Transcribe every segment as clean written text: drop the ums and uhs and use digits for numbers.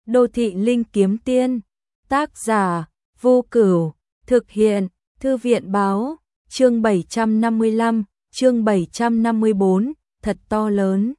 Đô thị linh kiếm tiên. Tác giả Vô Cửu. Thực hiện Thư viện báo. Chương 755, chương 754, thật to lớn.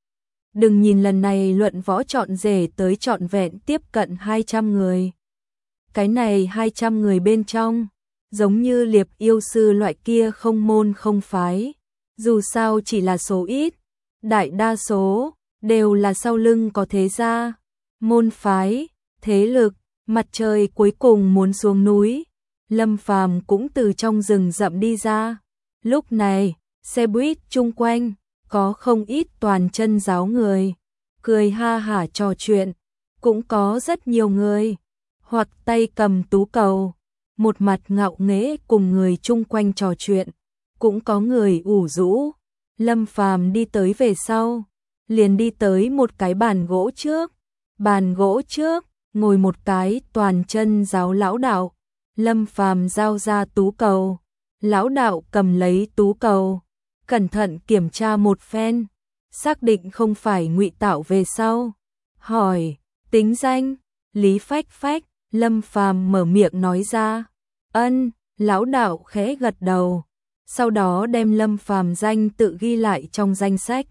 Đừng nhìn lần này luận võ chọn rể tới trọn vẹn tiếp cận 200 người. Cái này 200 người bên trong, giống như liệp yêu sư loại kia không môn không phái. Dù sao chỉ là số ít, đại đa số đều là sau lưng có thế gia, môn phái, thế lực. Mặt trời cuối cùng muốn xuống núi, Lâm Phàm cũng từ trong rừng rậm đi ra. Lúc này, xe buýt chung quanh có không ít toàn chân giáo người, cười ha hả trò chuyện, cũng có rất nhiều người hoặc tay cầm tú cầu, một mặt ngạo nghễ cùng người chung quanh trò chuyện, cũng có người ủ rũ. Lâm Phàm đi tới về sau, liền đi tới một cái bàn gỗ trước. Bàn gỗ trước ngồi một cái toàn chân giáo lão đạo. Lâm Phàm giao ra tú cầu, lão đạo cầm lấy tú cầu, cẩn thận kiểm tra một phen, xác định không phải ngụy tạo về sau, hỏi: tính danh? Lý Phách Phách. Lâm Phàm mở miệng nói ra. Ân. Lão đạo khẽ gật đầu, sau đó đem Lâm Phàm danh tự ghi lại trong danh sách,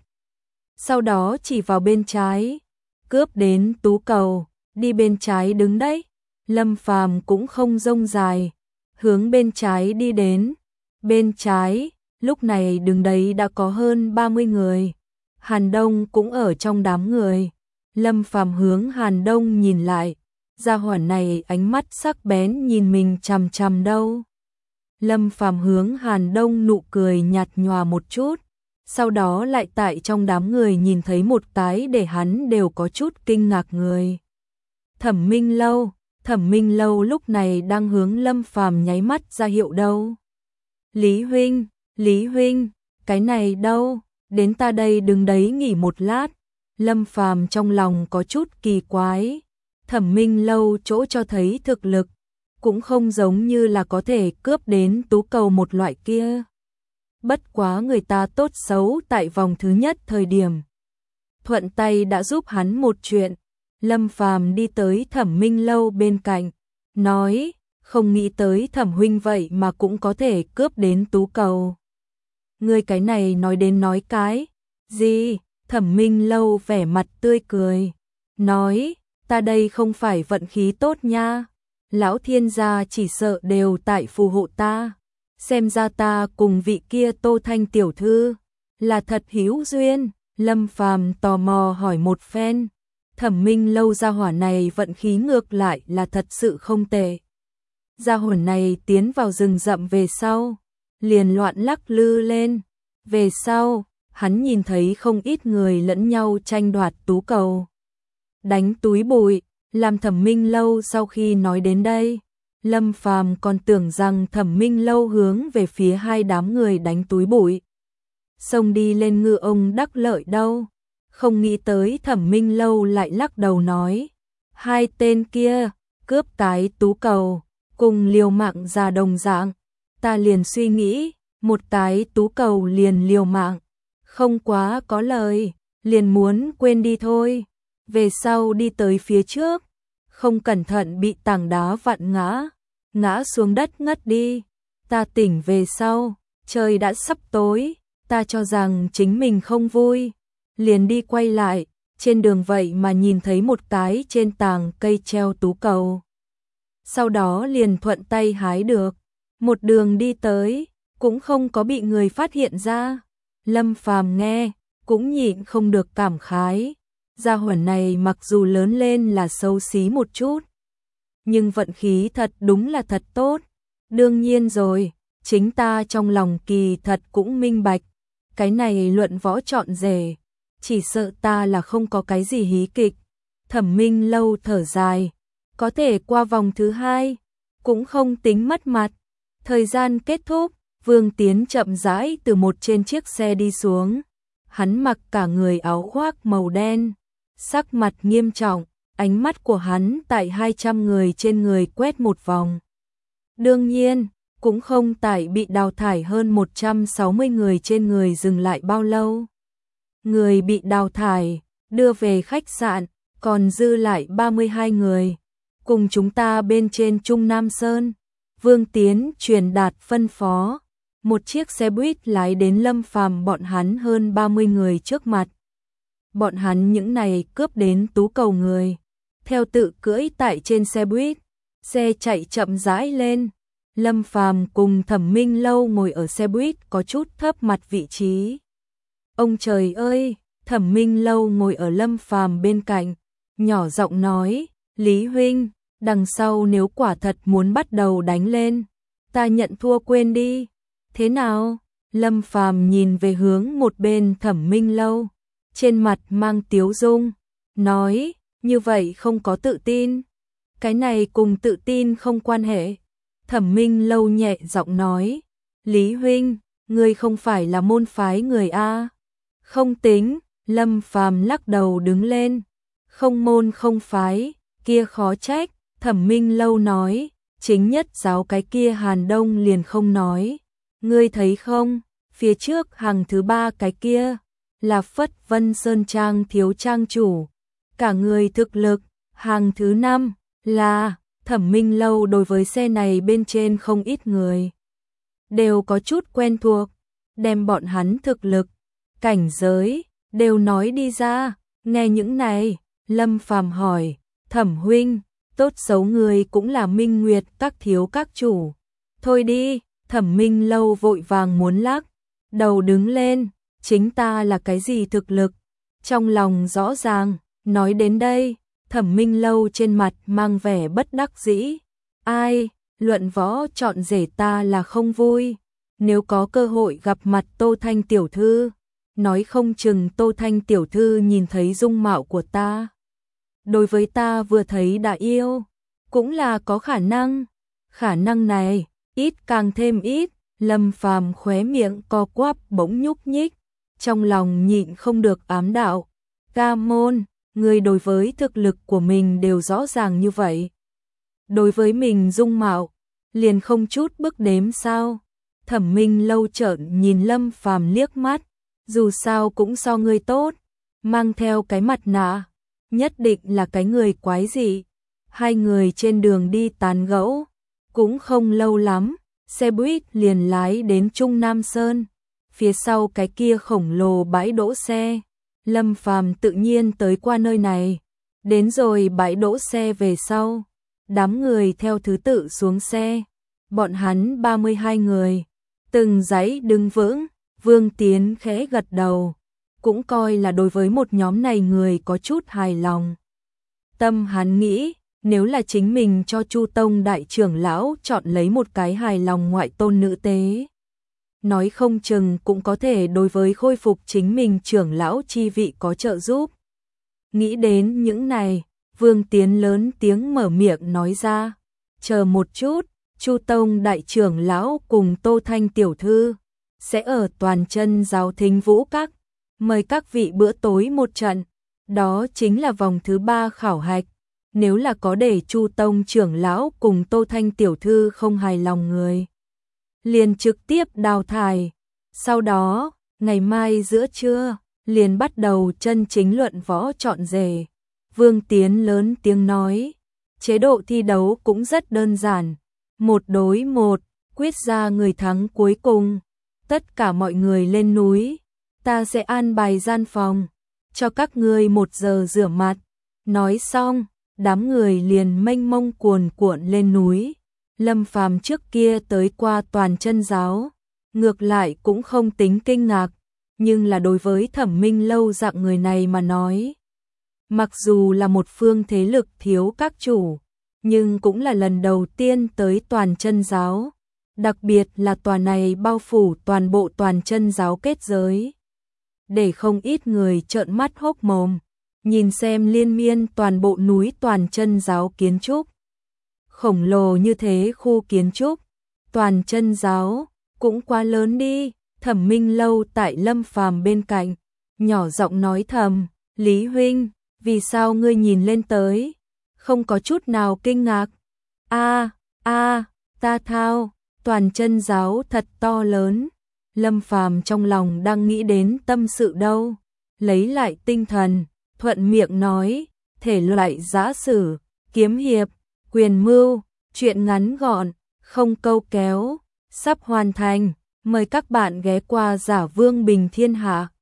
sau đó chỉ vào bên trái, cướp đến tú cầu, đi bên trái đứng đấy. Lâm Phàm cũng không rông dài, hướng bên trái đi đến. Bên trái, lúc này đứng đấy đã có hơn 30 người. Hàn Đông cũng ở trong đám người. Lâm Phàm hướng Hàn Đông nhìn lại, gia hỏa này ánh mắt sắc bén nhìn mình chằm chằm đâu. Lâm Phàm hướng Hàn Đông nụ cười nhạt nhòa một chút, sau đó lại tại trong đám người nhìn thấy một cái để hắn đều có chút kinh ngạc người. Thẩm Minh Lâu. Thẩm Minh Lâu lúc này đang hướng Lâm Phàm nháy mắt ra hiệu đâu. Lý huynh, Lý huynh, cái này đâu, đến ta đây đứng đấy nghỉ một lát. Lâm Phàm trong lòng có chút kỳ quái. Thẩm Minh Lâu chỗ cho thấy thực lực, cũng không giống như là có thể cướp đến tú cầu một loại kia. Bất quá người ta tốt xấu tại vòng thứ nhất thời điểm thuận tay đã giúp hắn một chuyện. Lâm Phàm đi tới Thẩm Minh Lâu bên cạnh, nói: không nghĩ tới Thẩm huynh vậy mà cũng có thể cướp đến tú cầu. Ngươi cái này nói đến nói cái gì? Thẩm Minh Lâu vẻ mặt tươi cười, nói: ta đây không phải vận khí tốt nha, lão thiên gia chỉ sợ đều tại phù hộ ta. Xem ra ta cùng vị kia Tô Thanh tiểu thư là thật hữu duyên. Lâm Phàm tò mò hỏi một phen. Thẩm Minh Lâu gia hỏa này vận khí ngược lại là thật sự không tệ. Gia hỏa này tiến vào rừng rậm về sau, liền loạn lắc lư lên. Về sau, hắn nhìn thấy không ít người lẫn nhau tranh đoạt tú cầu, đánh túi bụi. Làm Thẩm Minh Lâu sau khi nói đến đây, Lâm Phàm còn tưởng rằng Thẩm Minh Lâu hướng về phía hai đám người đánh túi bụi, xông đi lên ngư ông đắc lợi đâu. Không nghĩ tới Thẩm Minh Lâu lại lắc đầu nói: hai tên kia cướp cái tú cầu, cùng liều mạng ra đồng dạng. Ta liền suy nghĩ, một cái tú cầu liền liều mạng, không quá có lời, liền muốn quên đi thôi. Về sau đi tới phía trước, không cẩn thận bị tảng đá vặn ngã xuống đất ngất đi. Ta tỉnh về sau, trời đã sắp tối, ta cho rằng chính mình không vui, liền đi quay lại, trên đường vậy mà nhìn thấy một cái trên tàng cây treo tú cầu. Sau đó liền thuận tay hái được, một đường đi tới, cũng không có bị người phát hiện ra. Lâm Phàm nghe, cũng nhịn không được cảm khái. Gia hỏa này mặc dù lớn lên là xấu xí một chút, nhưng vận khí thật đúng là thật tốt. Đương nhiên rồi, chính ta trong lòng kỳ thật cũng minh bạch, cái này luận võ chọn rể, chỉ sợ ta là không có cái gì hí kịch. Thẩm Minh Lâu thở dài, có thể qua vòng thứ hai, cũng không tính mất mặt. Thời gian kết thúc, Vương Tiến chậm rãi từ một trên chiếc xe đi xuống. Hắn mặc cả người áo khoác màu đen, sắc mặt nghiêm trọng, ánh mắt của hắn tại 200 người trên người quét một vòng. Đương nhiên, cũng không tại bị đào thải hơn 160 người trên người dừng lại bao lâu. Người bị đào thải, đưa về khách sạn, còn dư lại 32 người, cùng chúng ta bên trên Trung Nam Sơn. Vương Tiến truyền đạt phân phó, một chiếc xe buýt lái đến Lâm Phàm bọn hắn hơn 30 người trước mặt. Bọn hắn những này cướp đến Tú Cầu người, theo tự cưỡi tại trên xe buýt, xe chạy chậm rãi lên. Lâm Phàm cùng Thẩm Minh Lâu ngồi ở xe buýt có chút thấp mặt vị trí. Ông trời ơi, Thẩm Minh Lâu ngồi ở Lâm Phàm bên cạnh, nhỏ giọng nói, Lý huynh, đằng sau nếu quả thật muốn bắt đầu đánh lên, ta nhận thua quên đi. Thế nào? Lâm Phàm nhìn về hướng một bên Thẩm Minh Lâu, trên mặt mang tiếu dung, nói, như vậy không có tự tin. Cái này cùng tự tin không quan hệ. Thẩm Minh Lâu nhẹ giọng nói, Lý huynh, ngươi không phải là môn phái người a? Không tính. Lâm Phàm lắc đầu đứng lên, không môn không phái, kia khó trách. Thẩm Minh Lâu nói, chính nhất giáo cái kia Hàn Đông liền không nói. Ngươi thấy không, phía trước hàng thứ 3 cái kia, là Phất Vân Sơn Trang thiếu trang chủ, cả người thực lực. Hàng thứ 5, là Thẩm Minh Lâu đối với xe này bên trên không ít người, đều có chút quen thuộc, đem bọn hắn thực lực, cảnh giới, đều nói đi ra. Nghe những này, Lâm Phàm hỏi, Thẩm huynh, tốt xấu người cũng là Minh Nguyệt các thiếu các chủ. Thôi đi. Thẩm Minh Lâu vội vàng muốn lắc đầu đứng lên, chính ta là cái gì thực lực, trong lòng rõ ràng. Nói đến đây, Thẩm Minh Lâu trên mặt mang vẻ bất đắc dĩ. Ai, luận võ chọn rể ta là không vui. Nếu có cơ hội gặp mặt Tô Thanh tiểu thư, nói không chừng Tô Thanh tiểu thư nhìn thấy dung mạo của ta, đối với ta vừa thấy đã yêu, cũng là có khả năng. Khả năng này ít càng thêm ít. Lâm Phàm khóe miệng co quắp bỗng nhúc nhích, trong lòng nhịn không được ám đạo, ca môn, người đối với thực lực của mình đều rõ ràng như vậy, đối với mình dung mạo liền không chút bước đếm sao? Thẩm Minh Lâu trợn nhìn Lâm Phàm liếc mắt, dù sao cũng so ngươi tốt, mang theo cái mặt nạ, nhất định là cái người quái dị. Hai người trên đường đi tán gẫu, cũng không lâu lắm, xe buýt liền lái đến Trung Nam Sơn. Phía sau cái kia khổng lồ bãi đỗ xe, Lâm Phàm tự nhiên tới qua nơi này. Đến rồi bãi đỗ xe về sau, đám người theo thứ tự xuống xe. Bọn hắn 32 người, từng dãy đứng vững. Vương Tiến khẽ gật đầu, cũng coi là đối với một nhóm này người có chút hài lòng. Tâm hắn nghĩ, nếu là chính mình cho Chu Tông đại trưởng lão chọn lấy một cái hài lòng ngoại tôn nữ tế, nói không chừng cũng có thể đối với khôi phục chính mình trưởng lão chi vị có trợ giúp. Nghĩ đến những này, Vương Tiến lớn tiếng mở miệng nói ra, chờ một chút, Chu Tông đại trưởng lão cùng Tô Thanh tiểu thư sẽ ở Toàn Chân giáo Thính Vũ Các, mời các vị bữa tối một trận, đó chính là vòng thứ 3 khảo hạch. Nếu là có để Chu Tông trưởng lão cùng Tô Thanh tiểu thư không hài lòng người, liền trực tiếp đào thải. Sau đó, ngày mai giữa trưa, liền bắt đầu chân chính luận võ chọn rể. Vương Tiến lớn tiếng nói, chế độ thi đấu cũng rất đơn giản, 1 đối 1, quyết ra người thắng cuối cùng. Tất cả mọi người lên núi, ta sẽ an bài gian phòng, cho các ngươi 1 giờ rửa mặt. Nói xong, đám người liền mênh mông cuồn cuộn lên núi. Lâm Phàm trước kia tới qua Toàn Chân giáo, ngược lại cũng không tính kinh ngạc, nhưng là đối với Thẩm Minh Lâu dạng người này mà nói, mặc dù là một phương thế lực thiếu các chủ, nhưng cũng là lần đầu tiên tới Toàn Chân giáo, đặc biệt là tòa này bao phủ toàn bộ Toàn Chân giáo kết giới, để không ít người trợn mắt hốc mồm, nhìn xem liên miên toàn bộ núi Toàn Chân giáo kiến trúc. Khổng lồ như thế khu kiến trúc, Toàn Chân giáo cũng quá lớn đi. Thẩm Minh Lâu tại Lâm Phàm bên cạnh, nhỏ giọng nói thầm, Lý huynh, vì sao ngươi nhìn lên tới, không có chút nào kinh ngạc? Ta thao, Toàn Chân giáo thật to lớn. Lâm Phàm trong lòng đang nghĩ đến tâm sự đâu, lấy lại tinh thần, thuận miệng nói, thể loại giã sử, kiếm hiệp, quyền mưu, truyện ngắn gọn, không câu kéo, sắp hoàn thành. Mời các bạn ghé qua Giả Vương Bình Thiên Hạ.